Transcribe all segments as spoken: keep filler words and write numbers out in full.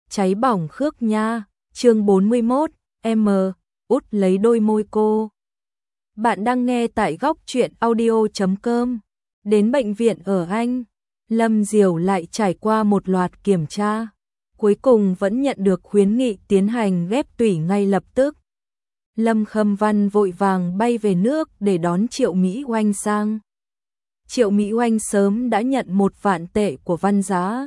cháy bỏng Khước Nha, chương bốn mươi mốt, em út lấy đôi môi cô. Bạn đang nghe tại góc truyện audio chấm com. Đến bệnh viện ở Anh, Lâm Diều lại trải qua một loạt kiểm tra, cuối cùng vẫn nhận được khuyến nghị tiến hành ghép tủy ngay lập tức. Lâm Khâm Văn vội vàng bay về nước để đón Triệu Mỹ Oanh sang. Triệu Mỹ Oanh sớm đã nhận một vạn tệ của Văn Giá.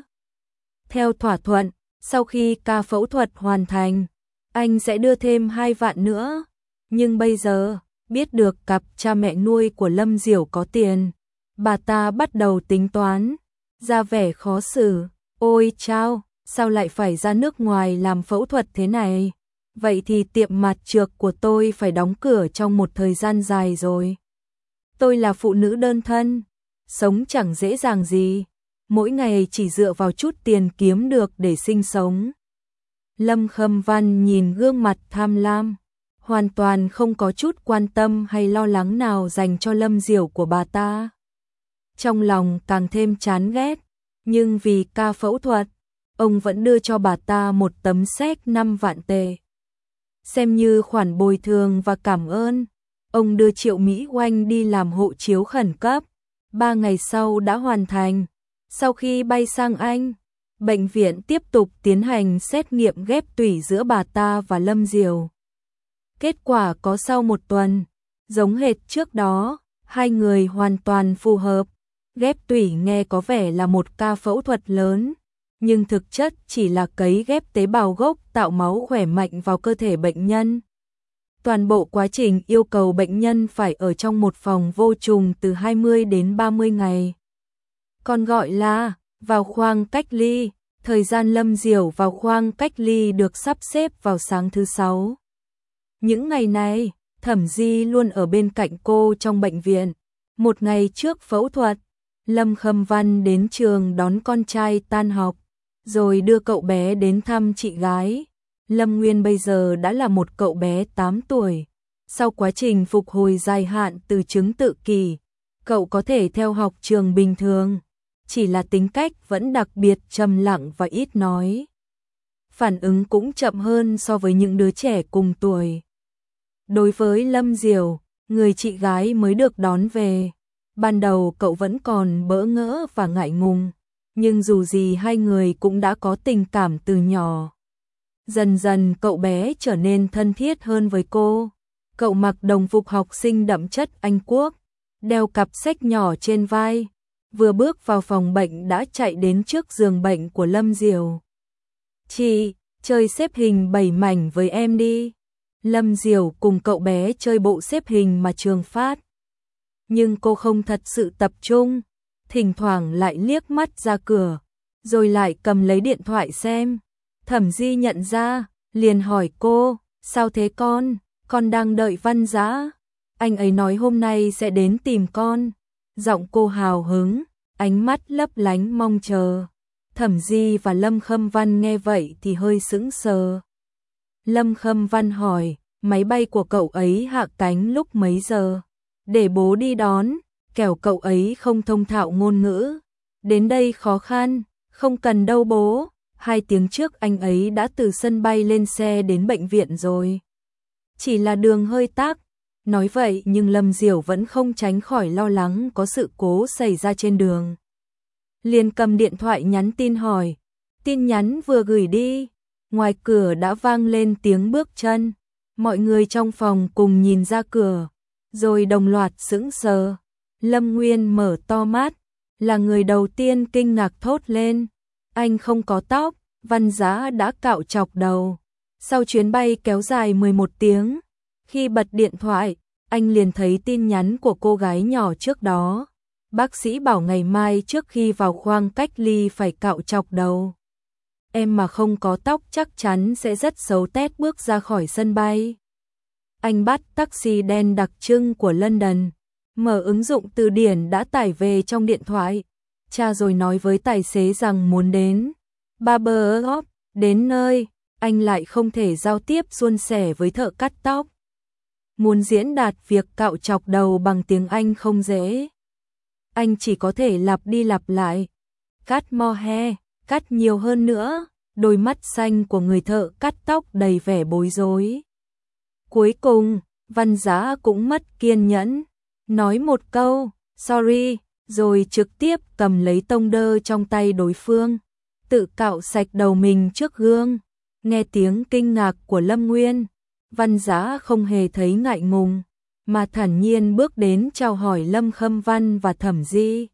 Theo thỏa thuận, sau khi ca phẫu thuật hoàn thành, anh sẽ đưa thêm hai vạn nữa. Nhưng bây giờ, biết được cặp cha mẹ nuôi của Lâm Diều có tiền, bà ta bắt đầu tính toán, ra vẻ khó xử. Ôi chao, sao lại phải ra nước ngoài làm phẫu thuật thế này? Vậy thì tiệm mặt trược của tôi phải đóng cửa trong một thời gian dài rồi. Tôi là phụ nữ đơn thân, sống chẳng dễ dàng gì, mỗi ngày chỉ dựa vào chút tiền kiếm được để sinh sống. Lâm Khâm Văn nhìn gương mặt tham lam, hoàn toàn không có chút quan tâm hay lo lắng nào dành cho Lâm Diều của bà ta. Trong lòng càng thêm chán ghét, nhưng vì ca phẫu thuật, ông vẫn đưa cho bà ta một tấm séc năm vạn tệ. Xem như khoản bồi thường và cảm ơn, ông đưa Triệu Mỹ Oanh đi làm hộ chiếu khẩn cấp. Ba ngày sau đã hoàn thành. Sau khi bay sang Anh, bệnh viện tiếp tục tiến hành xét nghiệm ghép tủy giữa bà ta và Lâm Diều. Kết quả có sau một tuần, giống hệt trước đó, hai người hoàn toàn phù hợp. Ghép tủy nghe có vẻ là một ca phẫu thuật lớn, nhưng thực chất chỉ là cấy ghép tế bào gốc tạo máu khỏe mạnh vào cơ thể bệnh nhân. Toàn bộ quá trình yêu cầu bệnh nhân phải ở trong một phòng vô trùng từ hai mươi đến ba mươi ngày. Còn gọi là vào khoang cách ly, thời gian Lâm Diều vào khoang cách ly được sắp xếp vào sáng thứ sáu. Những ngày này, Thẩm Di luôn ở bên cạnh cô trong bệnh viện. Một ngày trước phẫu thuật, Lâm Khâm Văn đến trường đón con trai tan học, rồi đưa cậu bé đến thăm chị gái. Lâm Nguyên bây giờ đã là một cậu bé tám tuổi. Sau quá trình phục hồi dài hạn từ chứng tự kỷ, cậu có thể theo học trường bình thường, chỉ là tính cách vẫn đặc biệt trầm lặng và ít nói. Phản ứng cũng chậm hơn so với những đứa trẻ cùng tuổi. Đối với Lâm Diều, người chị gái mới được đón về, ban đầu cậu vẫn còn bỡ ngỡ và ngại ngùng, nhưng dù gì hai người cũng đã có tình cảm từ nhỏ. Dần dần cậu bé trở nên thân thiết hơn với cô. Cậu mặc đồng phục học sinh đậm chất Anh Quốc, đeo cặp sách nhỏ trên vai, vừa bước vào phòng bệnh đã chạy đến trước giường bệnh của Lâm Diều. "Chị, chơi xếp hình bảy mảnh với em đi." Lâm Diều cùng cậu bé chơi bộ xếp hình mà trường phát. Nhưng cô không thật sự tập trung, thỉnh thoảng lại liếc mắt ra cửa, rồi lại cầm lấy điện thoại xem. Thẩm Di nhận ra, liền hỏi cô, "Sao thế con, con đang đợi Văn Giá. Anh ấy nói hôm nay sẽ đến tìm con." Giọng cô hào hứng, ánh mắt lấp lánh mong chờ. Thẩm Di và Lâm Khâm Văn nghe vậy thì hơi sững sờ. Lâm Khâm Văn hỏi, "Máy bay của cậu ấy hạ cánh lúc mấy giờ? Để bố đi đón." Kẻo cậu ấy không thông thạo ngôn ngữ. "Đến đây khó khăn." "Không cần đâu bố. Hai tiếng trước anh ấy đã từ sân bay lên xe đến bệnh viện rồi. Chỉ là đường hơi tắc." Nói vậy nhưng Lâm Diều vẫn không tránh khỏi lo lắng có sự cố xảy ra trên đường. Liền cầm điện thoại nhắn tin hỏi. Tin nhắn vừa gửi đi, ngoài cửa đã vang lên tiếng bước chân. Mọi người trong phòng cùng nhìn ra cửa, rồi đồng loạt sững sờ. Lâm Nguyên mở to mắt, là người đầu tiên kinh ngạc thốt lên. Anh không có tóc, Văn Giá đã cạo chọc đầu. Sau chuyến bay kéo dài mười một tiếng, khi bật điện thoại, anh liền thấy tin nhắn của cô gái nhỏ trước đó. Bác sĩ bảo ngày mai trước khi vào khoang cách ly phải cạo chọc đầu. Em mà không có tóc chắc chắn sẽ rất xấu tét bước ra khỏi sân bay. Anh bắt taxi đen đặc trưng của London, mở ứng dụng từ điển đã tải về trong điện thoại. Cha rồi nói với tài xế rằng muốn đến barber shop. Đến nơi, anh lại không thể giao tiếp suôn sẻ với thợ cắt tóc. Muốn diễn đạt việc cạo chọc đầu bằng tiếng Anh không dễ. Anh chỉ có thể lặp đi lặp lại. Cắt more hair, cắt nhiều hơn nữa. đôi mắt xanh của người thợ cắt tóc đầy vẻ bối rối. Cuối cùng, Văn Giá cũng mất kiên nhẫn, nói một câu, sorry, rồi trực tiếp cầm lấy tông đơ trong tay đối phương, tự cạo sạch đầu mình trước gương. Nghe tiếng kinh ngạc của Lâm Nguyên, Văn Giá không hề thấy ngại ngùng, mà thản nhiên bước đến chào hỏi Lâm Khâm Văn và Thẩm Di.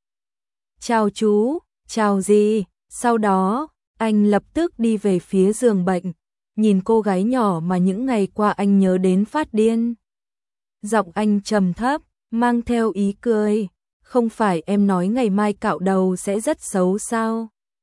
Chào chú, chào gì, sau đó, anh lập tức đi về phía giường bệnh, nhìn cô gái nhỏ mà những ngày qua anh nhớ đến phát điên. Giọng anh trầm thấp, mang theo ý cười, không phải em nói ngày mai cạo đầu sẽ rất xấu sao?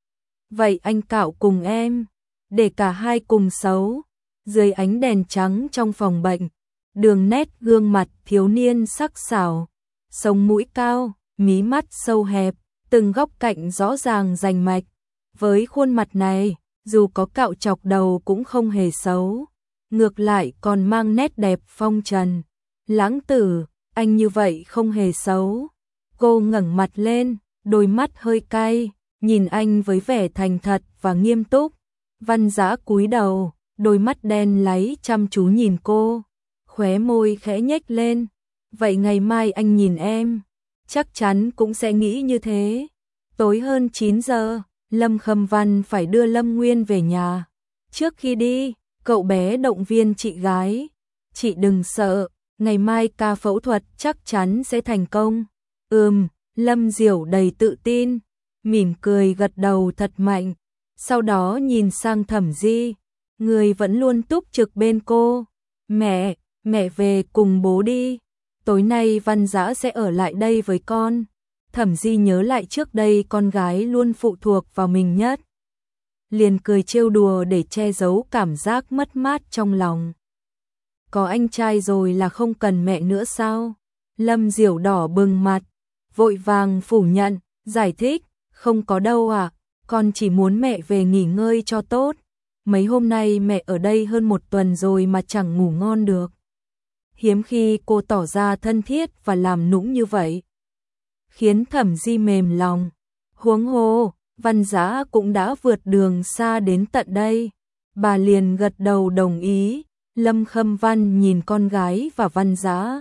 Vậy anh cạo cùng em, để cả hai cùng xấu. Dưới ánh đèn trắng trong phòng bệnh, đường nét gương mặt thiếu niên sắc sảo, sống mũi cao, mí mắt sâu hẹp, từng góc cạnh rõ ràng rành mạch. Với khuôn mặt này, dù có cạo chọc đầu cũng không hề xấu, ngược lại còn mang nét đẹp phong trần. Lãng tử, anh như vậy không hề xấu. Cô ngẩng mặt lên, đôi mắt hơi cay, nhìn anh với vẻ thành thật và nghiêm túc. Văn Giá cúi đầu, đôi mắt đen láy chăm chú nhìn cô, khóe môi khẽ nhếch lên. Vậy ngày mai anh nhìn em, chắc chắn cũng sẽ nghĩ như thế. Tối hơn chín giờ, Lâm Khâm Văn phải đưa Lâm Nguyên về nhà. Trước khi đi, cậu bé động viên chị gái. Chị đừng sợ, ngày mai ca phẫu thuật chắc chắn sẽ thành công. Ừm, Lâm Diểu đầy tự tin, mỉm cười gật đầu thật mạnh. Sau đó nhìn sang Thẩm Di, người vẫn luôn túc trực bên cô. Mẹ, mẹ về cùng bố đi. Tối nay Văn Dã sẽ ở lại đây với con. Thẩm Di nhớ lại trước đây con gái luôn phụ thuộc vào mình nhất, liền cười trêu đùa để che giấu cảm giác mất mát trong lòng. Có anh trai rồi là không cần mẹ nữa sao? Lâm Diểu đỏ bừng mặt, vội vàng phủ nhận, giải thích, không có đâu ạ, à, con chỉ muốn mẹ về nghỉ ngơi cho tốt. Mấy hôm nay mẹ ở đây hơn một tuần rồi mà chẳng ngủ ngon được. Hiếm khi cô tỏ ra thân thiết và làm nũng như vậy, khiến Thẩm Di mềm lòng. Huống hồ, Văn Dã cũng đã vượt đường xa đến tận đây. Bà liền gật đầu đồng ý. Lâm Khâm Văn nhìn con gái và Văn Dã,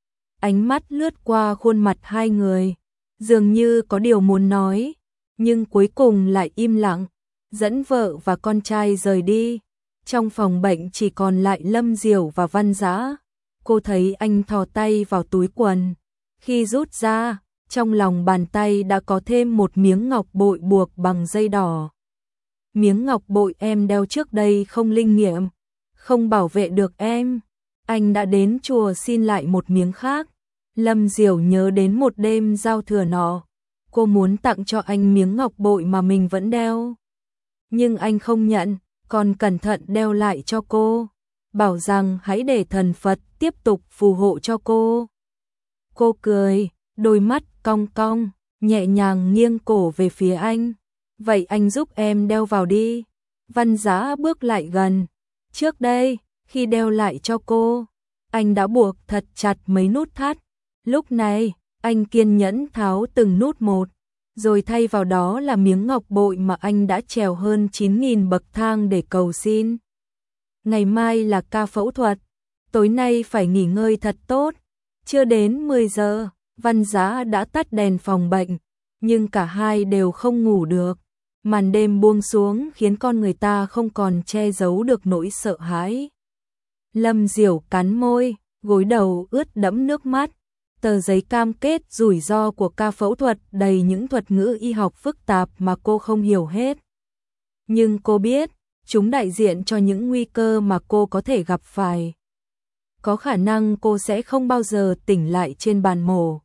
ánh mắt lướt qua khuôn mặt hai người, dường như có điều muốn nói, nhưng cuối cùng lại im lặng, dẫn vợ và con trai rời đi. Trong phòng bệnh chỉ còn lại Lâm Diểu và Văn Dã. Cô thấy anh thò tay vào túi quần, khi rút ra, trong lòng bàn tay đã có thêm một miếng ngọc bội buộc bằng dây đỏ. Miếng ngọc bội em đeo trước đây không linh nghiệm, không bảo vệ được em. Anh đã đến chùa xin lại một miếng khác. Lâm Diểu nhớ đến một đêm giao thừa nọ, cô muốn tặng cho anh miếng ngọc bội mà mình vẫn đeo, nhưng anh không nhận, còn cẩn thận đeo lại cho cô, bảo rằng hãy để thần Phật tiếp tục phù hộ cho cô. Cô cười, đôi mắt cong cong, nhẹ nhàng nghiêng cổ về phía anh. Vậy anh giúp em đeo vào đi. Văn Dã bước lại gần. Trước đây, khi đeo lại cho cô, anh đã buộc thật chặt mấy nút thắt. Lúc này, anh kiên nhẫn tháo từng nút một, rồi thay vào đó là miếng ngọc bội mà anh đã trèo hơn chín nghìn bậc thang để cầu xin. Ngày mai là ca phẫu thuật, tối nay phải nghỉ ngơi thật tốt. Chưa đến mười giờ, Văn Dã đã tắt đèn phòng bệnh, nhưng cả hai đều không ngủ được. Màn đêm buông xuống khiến con người ta không còn che giấu được nỗi sợ hãi. Lâm Diểu cắn môi, gối đầu ướt đẫm nước mắt. Tờ giấy cam kết rủi ro của ca phẫu thuật đầy những thuật ngữ y học phức tạp mà cô không hiểu hết. Nhưng cô biết, chúng đại diện cho những nguy cơ mà cô có thể gặp phải. Có khả năng cô sẽ không bao giờ tỉnh lại trên bàn mổ.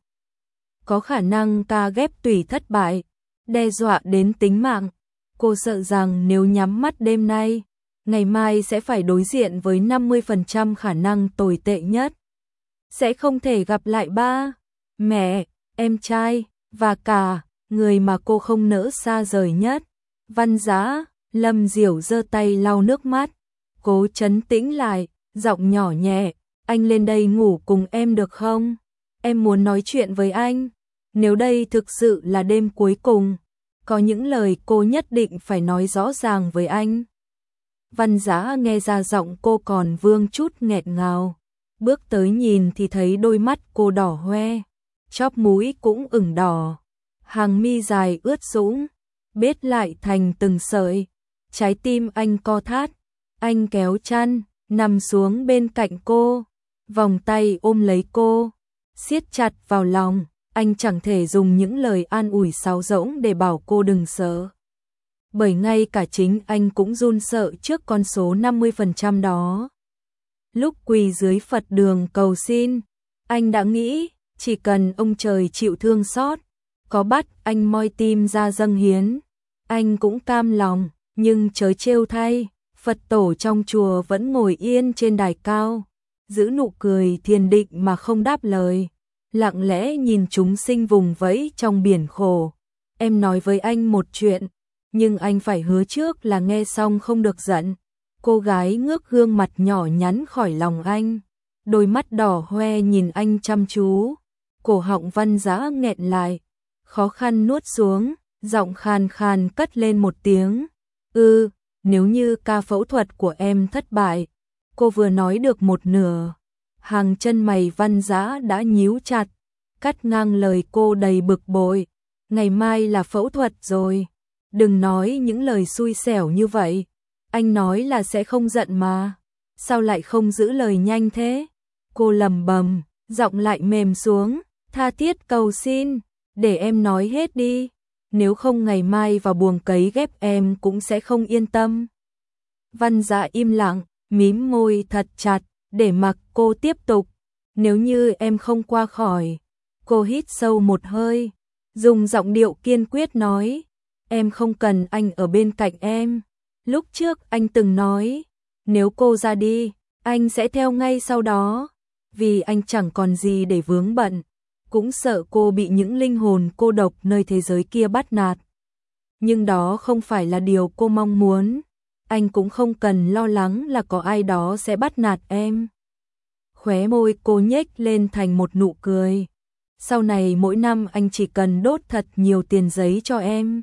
Có khả năng ca ghép tủy thất bại, đe dọa đến tính mạng. Cô sợ rằng nếu nhắm mắt đêm nay, ngày mai sẽ phải đối diện với năm mươi phần trăm khả năng tồi tệ nhất. Sẽ không thể gặp lại ba, mẹ, em trai, và cả người mà cô không nỡ xa rời nhất. Văn Dã, Lâm Diểu giơ tay lau nước mắt, cố trấn tĩnh lại, giọng nhỏ nhẹ, anh lên đây ngủ cùng em được không? Em muốn nói chuyện với anh. Nếu đây thực sự là đêm cuối cùng, có những lời cô nhất định phải nói rõ ràng với anh. Văn Dã nghe ra giọng cô còn vương chút nghẹn ngào, bước tới nhìn thì thấy đôi mắt cô đỏ hoe, chóp mũi cũng ửng đỏ, hàng mi dài ướt sũng, bết lại thành từng sợi. Trái tim anh co thắt, anh kéo chăn, nằm xuống bên cạnh cô, vòng tay ôm lấy cô, siết chặt vào lòng. Anh chẳng thể dùng những lời an ủi sáo rỗng để bảo cô đừng sợ, bởi ngay cả chính anh cũng run sợ trước con số năm mươi phần trăm đó. Lúc quỳ dưới Phật đường cầu xin, anh đã nghĩ chỉ cần ông trời chịu thương xót, có bắt anh moi tim ra dâng hiến, anh cũng cam lòng. Nhưng chớ trêu thay, Phật tổ trong chùa vẫn ngồi yên trên đài cao, giữ nụ cười thiền định mà không đáp lời, lặng lẽ nhìn chúng sinh vùng vẫy trong biển khổ. Em nói với anh một chuyện, nhưng anh phải hứa trước là nghe xong không được giận. Cô gái ngước gương mặt nhỏ nhắn khỏi lòng anh, đôi mắt đỏ hoe nhìn anh chăm chú. Cổ họng Văn Dã nghẹn lại, khó khăn nuốt xuống, giọng khàn khàn cất lên một tiếng. Ừ, nếu như ca phẫu thuật của em thất bại. Cô vừa nói được một nửa, hàng chân mày Văn Dã đã nhíu chặt, cắt ngang lời cô đầy bực bội. Ngày mai là phẫu thuật rồi, đừng nói những lời xui xẻo như vậy. Anh nói là sẽ không giận mà, sao lại không giữ lời nhanh thế? Cô lầm bầm, giọng lại mềm xuống, tha thiết cầu xin, để em nói hết đi. Nếu không ngày mai vào buồng cấy ghép em cũng sẽ không yên tâm. Văn Dã im lặng, mím môi thật chặt, để mặc cô tiếp tục. Nếu như em không qua khỏi. Cô hít sâu một hơi, dùng giọng điệu kiên quyết nói. Em không cần anh ở bên cạnh em. Lúc trước anh từng nói, nếu cô ra đi, anh sẽ theo ngay sau đó. Vì anh chẳng còn gì để vướng bận. Cũng sợ cô bị những linh hồn cô độc nơi thế giới kia bắt nạt. Nhưng đó không phải là điều cô mong muốn. Anh cũng không cần lo lắng là có ai đó sẽ bắt nạt em. Khóe môi cô nhếch lên thành một nụ cười. Sau này mỗi năm anh chỉ cần đốt thật nhiều tiền giấy cho em.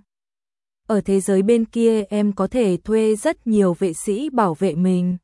Ở thế giới bên kia em có thể thuê rất nhiều vệ sĩ bảo vệ mình.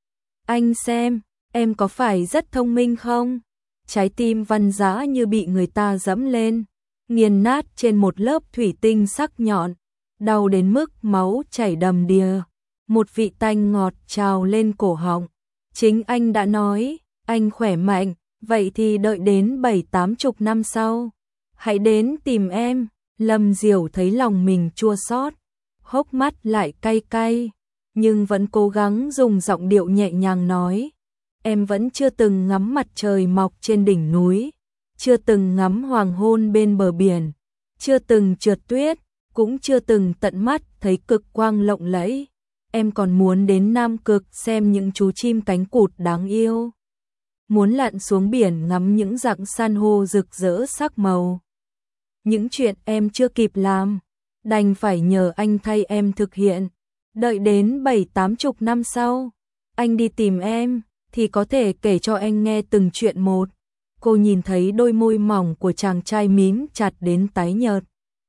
Anh xem, em có phải rất thông minh không? Trái tim Văn Dã như bị người ta giẫm lên, nghiền nát trên một lớp thủy tinh sắc nhọn, đau đến mức máu chảy đầm đìa, một vị tanh ngọt trào lên cổ họng. Chính anh đã nói, anh khỏe mạnh, vậy thì đợi đến bảy tám chục năm sau, hãy đến tìm em. Lâm Diểu thấy lòng mình chua xót, hốc mắt lại cay cay, nhưng vẫn cố gắng dùng giọng điệu nhẹ nhàng nói. Em vẫn chưa từng ngắm mặt trời mọc trên đỉnh núi, chưa từng ngắm hoàng hôn bên bờ biển, chưa từng trượt tuyết, cũng chưa từng tận mắt thấy cực quang lộng lẫy. Em còn muốn đến Nam Cực xem những chú chim cánh cụt đáng yêu, muốn lặn xuống biển ngắm những rặng san hô rực rỡ sắc màu. Những chuyện em chưa kịp làm, đành phải nhờ anh thay em thực hiện. Đợi đến bảy tám chục năm sau, anh đi tìm em, thì có thể kể cho anh nghe từng chuyện một. Cô nhìn thấy đôi môi mỏng của chàng trai mím chặt đến tái nhợt.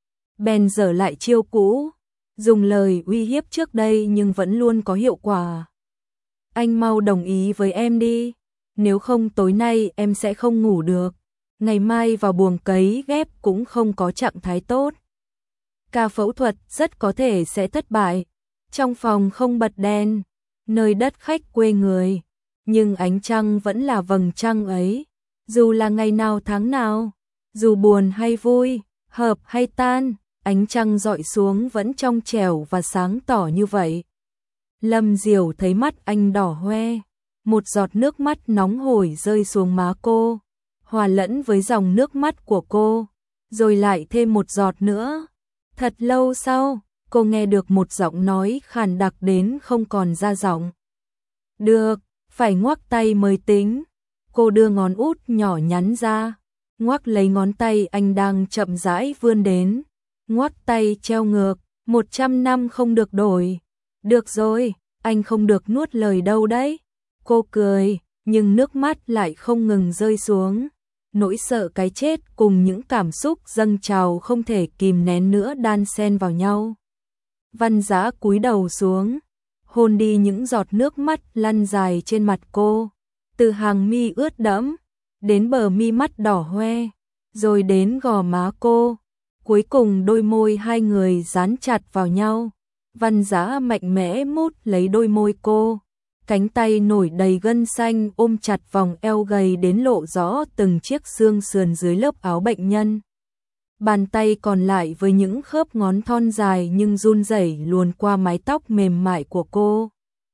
Bèn dở lại chiêu cũ, dùng lời uy hiếp trước đây nhưng vẫn luôn có hiệu quả. Anh mau đồng ý với em đi, nếu không tối nay em sẽ không ngủ được. Ngày mai vào buồng cấy ghép cũng không có trạng thái tốt. Ca phẫu thuật rất có thể sẽ thất bại. Trong phòng không bật đèn, nơi đất khách quê người, nhưng ánh trăng vẫn là vầng trăng ấy. Dù là ngày nào tháng nào, dù buồn hay vui, hợp hay tan, ánh trăng dọi xuống vẫn trong trẻo và sáng tỏ như vậy. Lâm Diểu thấy mắt anh đỏ hoe, một giọt nước mắt nóng hổi rơi xuống má cô, hòa lẫn với dòng nước mắt của cô, rồi lại thêm một giọt nữa. Thật lâu sau, cô nghe được một giọng nói khàn đặc đến không còn ra giọng. Được, phải ngoắc tay mới tính. Cô đưa ngón út nhỏ nhắn ra, ngoắc lấy ngón tay anh đang chậm rãi vươn đến. Ngoắc tay treo ngược, một trăm năm không được đổi. Được rồi, anh không được nuốt lời đâu đấy. Cô cười, nhưng nước mắt lại không ngừng rơi xuống. nỗi sợ cái chết cùng những cảm xúc dâng trào không thể kìm nén nữa đan xen vào nhau. Văn Dã cúi đầu xuống, hôn đi những giọt nước mắt lăn dài trên mặt cô, từ hàng mi ướt đẫm, đến bờ mi mắt đỏ hoe, rồi đến gò má cô. Cuối cùng đôi môi hai người dán chặt vào nhau. Văn Dã mạnh mẽ mút lấy đôi môi cô, cánh tay nổi đầy gân xanh ôm chặt vòng eo gầy đến lộ rõ từng chiếc xương sườn dưới lớp áo bệnh nhân. Bàn tay còn lại với những khớp ngón thon dài nhưng run rẩy luồn qua mái tóc mềm mại của cô,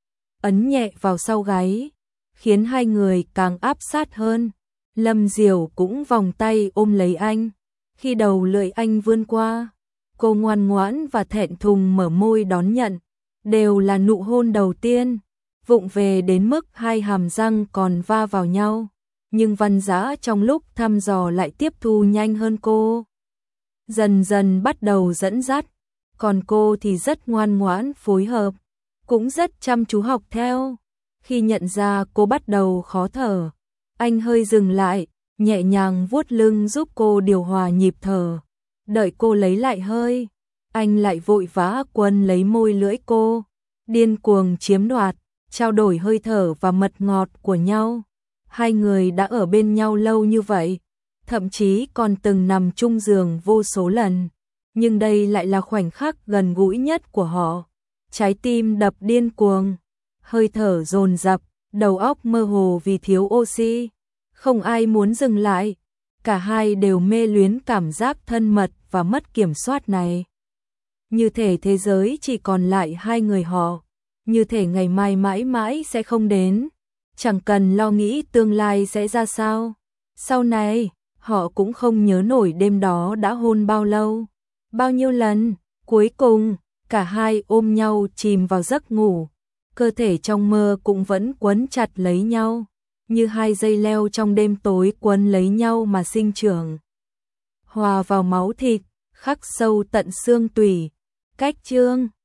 ấn nhẹ vào sau gáy, khiến hai người càng áp sát hơn. Lâm Diều cũng vòng tay ôm lấy anh, khi đầu lưỡi anh vươn qua, cô ngoan ngoãn và thẹn thùng mở môi đón nhận, đều là nụ hôn đầu tiên, vụng về đến mức hai hàm răng còn va vào nhau, nhưng Văn Dã trong lúc thăm dò lại tiếp thu nhanh hơn cô. Dần dần bắt đầu dẫn dắt, còn cô thì rất ngoan ngoãn phối hợp, cũng rất chăm chú học theo. Khi nhận ra cô bắt đầu khó thở, anh hơi dừng lại, nhẹ nhàng vuốt lưng giúp cô điều hòa nhịp thở. Đợi cô lấy lại hơi, anh lại vội vã quấn lấy môi lưỡi cô, điên cuồng chiếm đoạt, trao đổi hơi thở và mật ngọt của nhau. Hai người đã ở bên nhau lâu như vậy, thậm chí còn từng nằm chung giường vô số lần, nhưng đây lại là khoảnh khắc gần gũi nhất của họ. Trái tim đập điên cuồng, hơi thở dồn dập, đầu óc mơ hồ vì thiếu oxy. Không ai muốn dừng lại, cả hai đều mê luyến cảm giác thân mật và mất kiểm soát này. Như thể thế giới chỉ còn lại hai người họ, như thể ngày mai mãi mãi sẽ không đến, chẳng cần lo nghĩ tương lai sẽ ra sao. Sau này, họ cũng không nhớ nổi đêm đó đã hôn bao lâu, bao nhiêu lần. Cuối cùng, cả hai ôm nhau chìm vào giấc ngủ, cơ thể trong mơ cũng vẫn quấn chặt lấy nhau, như hai dây leo trong đêm tối quấn lấy nhau mà sinh trưởng, hòa vào máu thịt, khắc sâu tận xương tủy. Cách chương